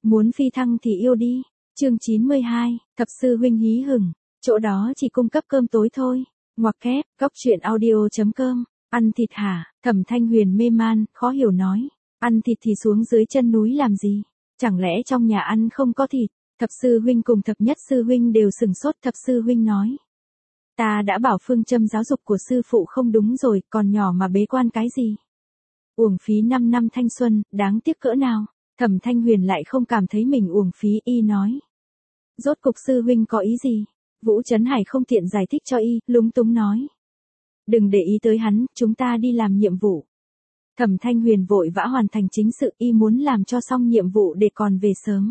Muốn phi thăng thì yêu đi. Chương 92, thập sư huynh hí hửng, chỗ đó chỉ cung cấp cơm tối thôi. Ngoặc kép, góc truyện audio.com. Ăn thịt hả? Thẩm Thanh Huyền mê man, khó hiểu nói. Ăn thịt thì xuống dưới chân núi làm gì? Chẳng lẽ trong nhà ăn không có thịt? Thập sư huynh cùng thập nhất sư huynh đều sừng sốt. Thập sư huynh nói. Ta đã bảo phương châm giáo dục của sư phụ không đúng rồi, còn nhỏ mà bế quan cái gì? Uổng phí 5 năm thanh xuân, đáng tiếc cỡ nào? Thẩm Thanh Huyền lại không cảm thấy mình uổng phí, y nói. Rốt cục sư huynh có ý gì? Vũ Trấn Hải không tiện giải thích cho y, lúng túng nói. Đừng để ý tới hắn, chúng ta đi làm nhiệm vụ. Thẩm Thanh Huyền vội vã hoàn thành chính sự, y muốn làm cho xong nhiệm vụ để còn về sớm.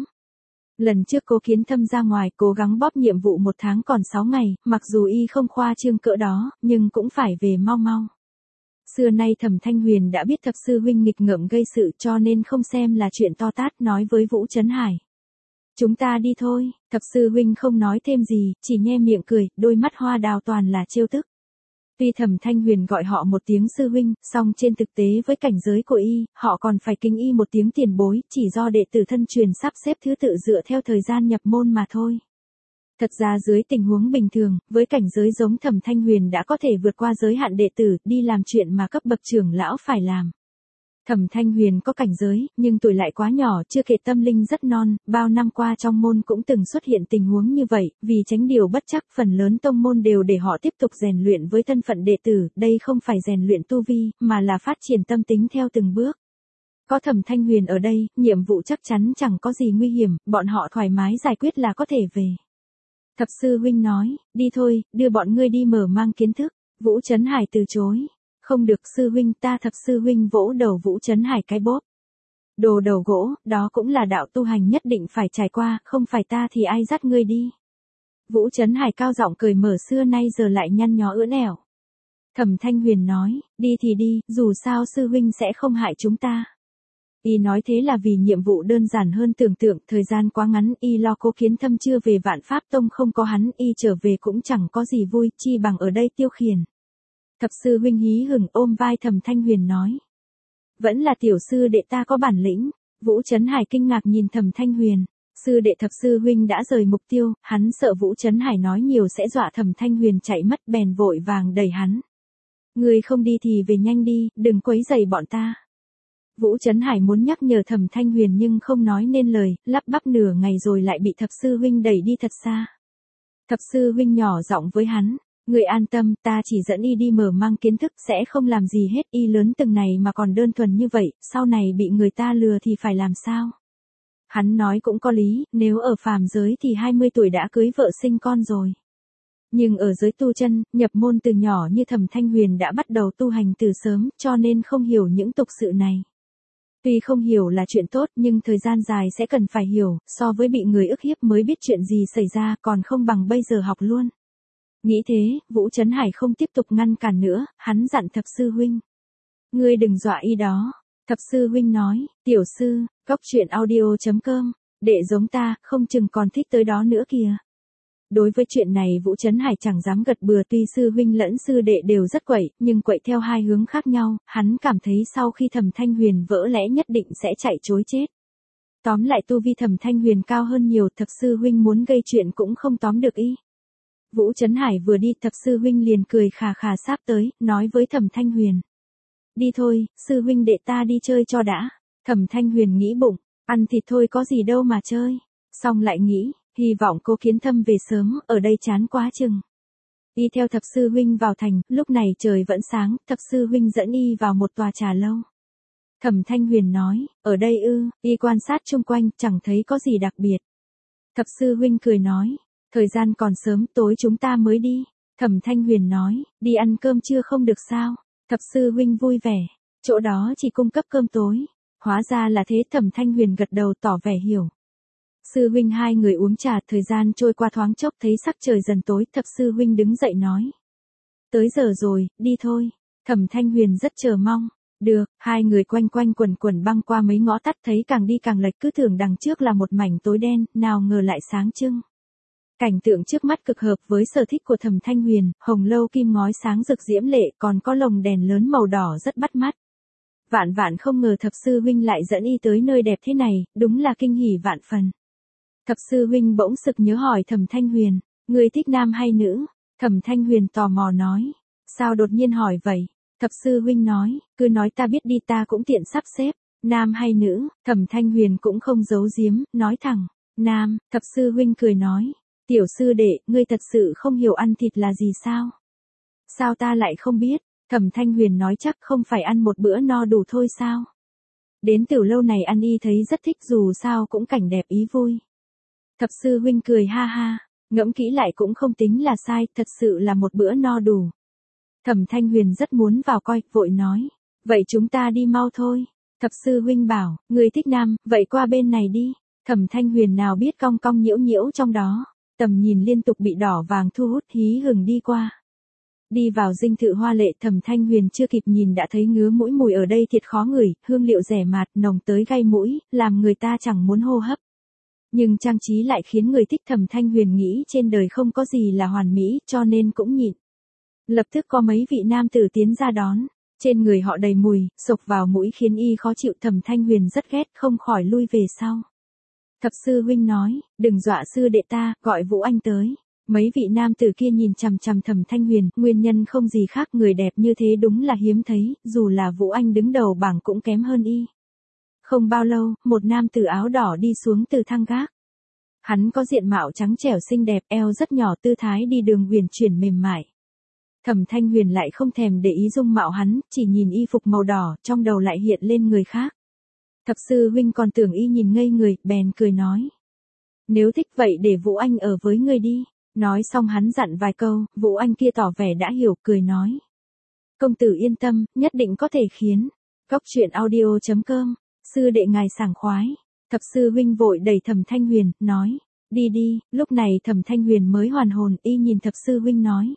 Lần trước Cố Kiến Thâm ra ngoài cố gắng bóp nhiệm vụ 1 tháng còn 6 ngày, mặc dù y không khoa trương cỡ đó, nhưng cũng phải về mau mau. Xưa nay Thẩm Thanh Huyền đã biết thập sư huynh nghịch ngợm gây sự cho nên không xem là chuyện to tát, nói với Vũ Trấn Hải. Chúng ta đi thôi. Thập sư huynh không nói thêm gì, chỉ nhe miệng cười, đôi mắt hoa đào toàn là trêu tức. Tuy Thẩm Thanh Huyền gọi họ một tiếng sư huynh, song trên thực tế với cảnh giới của y, họ còn phải kính y một tiếng tiền bối, chỉ do đệ tử thân truyền sắp xếp thứ tự dựa theo thời gian nhập môn mà thôi. Thật ra dưới tình huống bình thường, với cảnh giới giống Thẩm Thanh Huyền đã có thể vượt qua giới hạn đệ tử, đi làm chuyện mà cấp bậc trưởng lão phải làm. Thẩm Thanh Huyền có cảnh giới, nhưng tuổi lại quá nhỏ, chưa kể tâm linh rất non, bao năm qua trong môn cũng từng xuất hiện tình huống như vậy, vì tránh điều bất chắc, phần lớn tông môn đều để họ tiếp tục rèn luyện với thân phận đệ tử, đây không phải rèn luyện tu vi, mà là phát triển tâm tính theo từng bước. Có Thẩm Thanh Huyền ở đây, nhiệm vụ chắc chắn chẳng có gì nguy hiểm, bọn họ thoải mái giải quyết là có thể về. Thập sư huynh nói, đi thôi, đưa bọn ngươi đi mở mang kiến thức. Vũ Trấn Hải từ chối. Không được sư huynh, ta thập sư huynh vỗ đầu Vũ Trấn Hải cái bóp. Đồ đầu gỗ, đó cũng là đạo tu hành nhất định phải trải qua, không phải ta thì ai dắt ngươi đi. Vũ Trấn Hải cao giọng cười mở, xưa nay giờ lại nhăn nhó ưỡn ẻo. Thẩm Thanh Huyền nói, đi thì đi, dù sao sư huynh sẽ không hại chúng ta. Y nói thế là vì nhiệm vụ đơn giản hơn tưởng tượng, thời gian quá ngắn, y lo Cố Kiến Thâm chưa về Vạn Pháp Tông, không có hắn, y trở về cũng chẳng có gì vui, chi bằng ở đây tiêu khiển. Thập sư huynh hí hửng ôm vai Thẩm Thanh Huyền nói. Vẫn là tiểu sư đệ ta có bản lĩnh. Vũ Trấn Hải kinh ngạc nhìn Thẩm Thanh Huyền. Sư đệ thập sư huynh đã rời mục tiêu, hắn sợ Vũ Trấn Hải nói nhiều sẽ dọa Thẩm Thanh Huyền chạy mất, bèn vội vàng đẩy hắn. Người không đi thì về nhanh đi, đừng quấy rầy bọn ta. Vũ Trấn Hải muốn nhắc nhở Thẩm Thanh Huyền nhưng không nói nên lời, lắp bắp nửa ngày rồi lại bị thập sư huynh đẩy đi thật xa. Thập sư huynh nhỏ giọng với hắn, người an tâm, ta chỉ dẫn y đi mở mang kiến thức, sẽ không làm gì hết, y lớn từng này mà còn đơn thuần như vậy, sau này bị người ta lừa thì phải làm sao? Hắn nói cũng có lý, nếu ở phàm giới thì 20 tuổi đã cưới vợ sinh con rồi. Nhưng ở giới tu chân, nhập môn từ nhỏ như Thẩm Thanh Huyền đã bắt đầu tu hành từ sớm, cho nên không hiểu những tục sự này. Tuy không hiểu là chuyện tốt nhưng thời gian dài sẽ cần phải hiểu, so với bị người ức hiếp mới biết chuyện gì xảy ra còn không bằng bây giờ học luôn. Nghĩ thế, Vũ Trấn Hải không tiếp tục ngăn cản nữa, hắn dặn thập sư huynh. Ngươi đừng dọa y đó. Thập sư huynh nói, tiểu sư, góc truyện audio.com, đệ giống ta, không chừng còn thích tới đó nữa kìa. Đối với chuyện này Vũ Trấn Hải chẳng dám gật bừa, tuy sư huynh lẫn sư đệ đều rất quậy, nhưng quậy theo hai hướng khác nhau, hắn cảm thấy sau khi Thẩm Thanh Huyền vỡ lẽ nhất định sẽ chạy trối chết. Tóm lại tu vi Thẩm Thanh Huyền cao hơn nhiều, thập sư huynh muốn gây chuyện cũng không tóm được y. Vũ Trấn Hải vừa đi, thập sư huynh liền cười khà khà sáp tới, nói với Thẩm Thanh Huyền. Đi thôi, sư huynh đệ ta đi chơi cho đã. Thẩm Thanh Huyền nghĩ bụng, ăn thịt thôi có gì đâu mà chơi. Xong lại nghĩ, hy vọng Cố Kiến Thâm về sớm, ở đây chán quá chừng. Y theo thập sư huynh vào thành, lúc này trời vẫn sáng, thập sư huynh dẫn y vào một tòa trà lâu. Thẩm Thanh Huyền nói, ở đây ư? Y quan sát chung quanh, chẳng thấy có gì đặc biệt. Thập sư huynh cười nói, thời gian còn sớm, tối chúng ta mới đi. Thẩm Thanh Huyền nói, đi ăn cơm trưa không được sao? Thập sư huynh vui vẻ, chỗ đó chỉ cung cấp cơm tối. Hóa ra là thế, Thẩm Thanh Huyền gật đầu tỏ vẻ hiểu. Sư huynh hai người uống trà, thời gian trôi qua thoáng chốc, thấy sắc trời dần tối, thập sư huynh đứng dậy nói. Tới giờ rồi, đi thôi. Thẩm Thanh Huyền rất chờ mong. Được, hai người quanh quanh quẩn quẩn băng qua mấy ngõ tắt, thấy càng đi càng lệch, cứ tưởng đằng trước là một mảnh tối đen, nào ngờ lại sáng trưng. Cảnh tượng trước mắt cực hợp với sở thích của Thẩm Thanh Huyền, hồng lâu kim ngói sáng rực diễm lệ, còn có lồng đèn lớn màu đỏ rất bắt mắt. Vạn vạn không ngờ thập sư huynh lại dẫn y tới nơi đẹp thế này, đúng là kinh hỉ vạn phần. Thập sư huynh bỗng sực nhớ hỏi Thẩm Thanh Huyền, ngươi thích nam hay nữ? Thẩm Thanh Huyền tò mò nói, sao đột nhiên hỏi vậy? Thập sư huynh nói, cứ nói ta biết đi, ta cũng tiện sắp xếp, nam hay nữ? Thẩm Thanh Huyền cũng không giấu giếm, nói thẳng, nam. Thập sư huynh cười nói, tiểu sư đệ, ngươi thật sự không hiểu ăn thịt là gì sao? Sao ta lại không biết? Thẩm Thanh Huyền nói, chắc không phải ăn một bữa no đủ thôi sao? Đến từ lâu này ăn y thấy rất thích, dù sao cũng cảnh đẹp ý vui. Thập sư huynh cười ha ha, ngẫm kỹ lại cũng không tính là sai, thật sự là một bữa no đủ. Thẩm Thanh Huyền rất muốn vào coi, vội nói, vậy chúng ta đi mau thôi. Thập sư huynh bảo, người thích nam, vậy qua bên này đi. Thẩm Thanh Huyền nào biết cong cong nhiễu nhiễu trong đó, tầm nhìn liên tục bị đỏ vàng thu hút, hí hửng đi qua. Đi vào dinh thự hoa lệ, Thẩm Thanh Huyền chưa kịp nhìn đã thấy ngứa mũi, mùi ở đây thiệt khó ngửi, hương liệu rẻ mạt, nồng tới gai mũi, làm người ta chẳng muốn hô hấp. Nhưng trang trí lại khiến người thích. Thẩm Thanh Huyền nghĩ trên đời không có gì là hoàn mỹ, cho nên cũng nhịn. Lập tức có mấy vị nam tử tiến ra đón, trên người họ đầy mùi, xộc vào mũi khiến y khó chịu. Thẩm Thanh Huyền rất ghét, không khỏi lui về sau. Thập sư huynh nói, đừng dọa sư đệ ta, gọi Vũ Anh tới. Mấy vị nam tử kia nhìn chằm chằm Thẩm Thanh Huyền, nguyên nhân không gì khác, người đẹp như thế đúng là hiếm thấy, dù là Vũ Anh đứng đầu bảng cũng kém hơn y. Không bao lâu, một nam tử áo đỏ đi xuống từ thang gác. Hắn có diện mạo trắng trẻo xinh đẹp, eo rất nhỏ, tư thái đi đường huyền chuyển mềm mại. Thẩm Thanh Huyền lại không thèm để ý dung mạo hắn, chỉ nhìn y phục màu đỏ, trong đầu lại hiện lên người khác. Thập sư huynh còn tưởng y nhìn ngây người, bèn cười nói. Nếu thích vậy để Vũ Anh ở với ngươi đi. Nói xong hắn dặn vài câu, Vũ Anh kia tỏ vẻ đã hiểu, cười nói. Công tử yên tâm, nhất định có thể khiến. Góc truyện audio.com, sư đệ ngài sảng khoái. Thập sư huynh vội đẩy Thẩm Thanh Huyền, nói. Đi đi, lúc này Thẩm Thanh Huyền mới hoàn hồn, y nhìn thập sư huynh nói.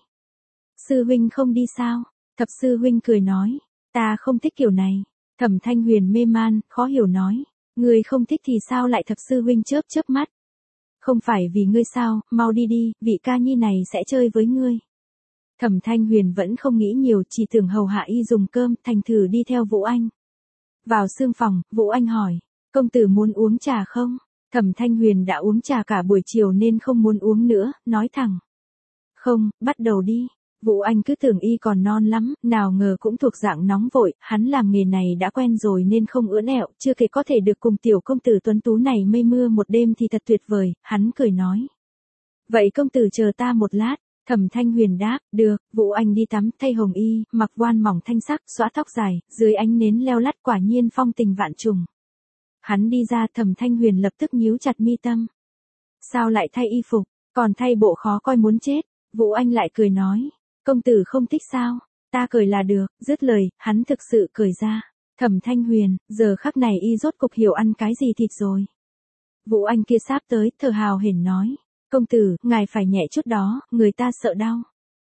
Sư huynh không đi sao? Thập sư huynh cười nói. Ta không thích kiểu này. Thẩm Thanh Huyền mê man, khó hiểu nói. Ngươi không thích thì sao lại? Thập sư huynh chớp chớp mắt. Không phải vì ngươi sao, mau đi đi, vị ca nhi này sẽ chơi với ngươi. Thẩm Thanh Huyền vẫn không nghĩ nhiều, chỉ tưởng hầu hạ y dùng cơm, thành thử đi theo Vũ Anh. Vào sương phòng, Vũ Anh hỏi, công tử muốn uống trà không? Thẩm Thanh Huyền đã uống trà cả buổi chiều nên không muốn uống nữa, nói thẳng. Không, bắt đầu đi. Vũ Anh cứ tưởng y còn non lắm, nào ngờ cũng thuộc dạng nóng vội, hắn làm nghề này đã quen rồi nên không ưỡn ẹo, chưa kể có thể được cùng tiểu công tử tuấn tú này mây mưa một đêm thì thật tuyệt vời, hắn cười nói. Vậy công tử chờ ta một lát. Thẩm Thanh Huyền đáp, được. Vũ Anh đi tắm, thay hồng y, mặc voan mỏng thanh sắc, xõa tóc dài, dưới ánh nến leo lắt, quả nhiên phong tình vạn trùng. Hắn đi ra, Thẩm Thanh Huyền lập tức nhíu chặt mi tâm. Sao lại thay y phục, còn thay bộ khó coi muốn chết. Vũ Anh lại cười nói. Công tử không thích sao? Ta cười là được. Dứt lời, hắn thực sự cười ra. Thẩm Thanh Huyền, giờ khắc này y rốt cục hiểu ăn cái gì thịt rồi. Vũ Anh kia sáp tới, thở hào hển nói. Công tử, ngài phải nhẹ chút đó, người ta sợ đau.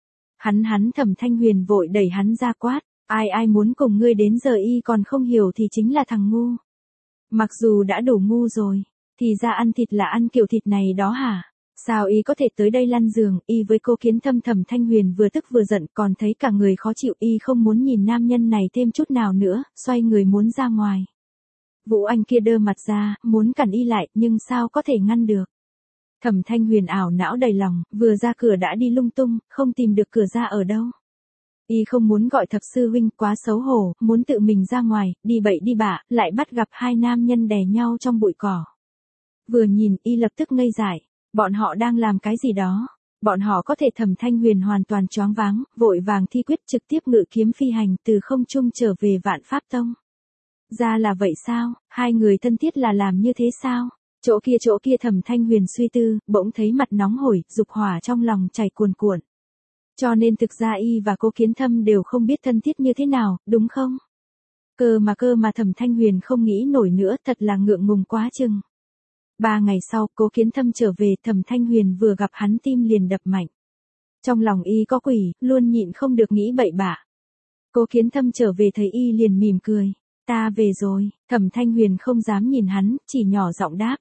Hắn Thẩm Thanh Huyền vội đẩy hắn ra quát. Ai muốn cùng ngươi đến giờ y còn không hiểu thì chính là thằng ngu. Mặc dù đã đủ ngu rồi, thì ra ăn thịt là ăn kiểu thịt này đó hả? Sao y có thể tới đây lăn giường? Y với cô Kiến Thâm. Thẩm Thanh Huyền vừa tức vừa giận, còn thấy cả người khó chịu, y không muốn nhìn nam nhân này thêm chút nào nữa, xoay người muốn ra ngoài. Vũ Anh kia đơ mặt ra, muốn cản y lại, nhưng sao có thể ngăn được. Thẩm Thanh Huyền ảo não đầy lòng, vừa ra cửa đã đi lung tung, không tìm được cửa ra ở đâu. Y không muốn gọi thập sư huynh, quá xấu hổ, muốn tự mình ra ngoài, đi bậy đi bạ, lại bắt gặp hai nam nhân đè nhau trong bụi cỏ. Vừa nhìn, y lập tức ngây dại. Bọn họ đang làm cái gì đó? Bọn họ có thể? Thẩm Thanh Huyền hoàn toàn choáng váng, vội vàng thi quyết trực tiếp ngự kiếm phi hành từ không trung trở về Vạn Pháp Tông. Ra là vậy sao? Hai người thân thiết là làm như thế sao? Chỗ kia Thẩm Thanh Huyền suy tư, bỗng thấy mặt nóng hổi, dục hỏa trong lòng chảy cuồn cuộn. Cho nên thực ra y và cô Kiến Thâm đều không biết thân thiết như thế nào, đúng không? Cơ mà Thẩm Thanh Huyền không nghĩ nổi nữa, thật là ngượng ngùng quá chừng. 3 ngày sau, cô Kiến Thâm trở về, Thẩm Thanh Huyền vừa gặp hắn tim liền đập mạnh. Trong lòng y có quỷ, luôn nhịn không được nghĩ bậy bạ. Cô Kiến Thâm trở về thấy y liền mỉm cười. Ta về rồi. Thẩm Thanh Huyền không dám nhìn hắn, chỉ nhỏ giọng đáp.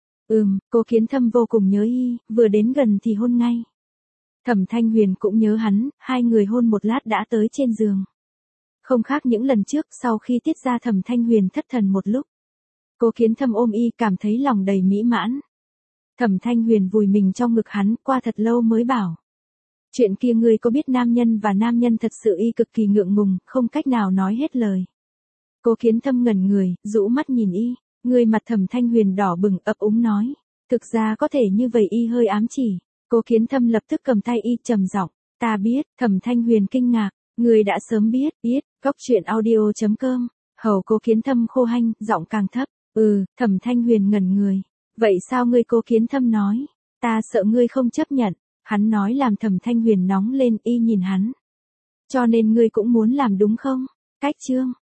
Cô Kiến Thâm vô cùng nhớ y, vừa đến gần thì hôn ngay. Thẩm Thanh Huyền cũng nhớ hắn, hai người hôn một lát đã tới trên giường. Không khác những lần trước sau khi tiết ra Thẩm Thanh Huyền thất thần một lúc. Cố Kiến Thâm ôm y cảm thấy lòng đầy mỹ mãn. Thẩm Thanh Huyền vùi mình trong ngực hắn qua thật lâu mới bảo. Chuyện kia ngươi có biết nam nhân và nam nhân thật sự y cực kỳ ngượng ngùng, không cách nào nói hết lời. Cố Kiến Thâm ngẩn người, rũ mắt nhìn y, người mặt Thẩm Thanh Huyền đỏ bừng ấp úng nói. Thực ra có thể như vậy y hơi ám chỉ. Cố Kiến Thâm lập tức cầm tay y trầm giọng, ta biết. Thẩm Thanh Huyền kinh ngạc, người đã sớm biết, Góc truyện audio.com. Hầu Cố Kiến Thâm khô hanh, giọng càng thấp. Thẩm Thanh Huyền ngẩn người. Vậy sao ngươi? Cố Kiến Thâm nói. Ta sợ ngươi không chấp nhận. Hắn nói làm Thẩm Thanh Huyền nóng lên, y nhìn hắn. Cho nên ngươi cũng muốn làm đúng không? Cách chương.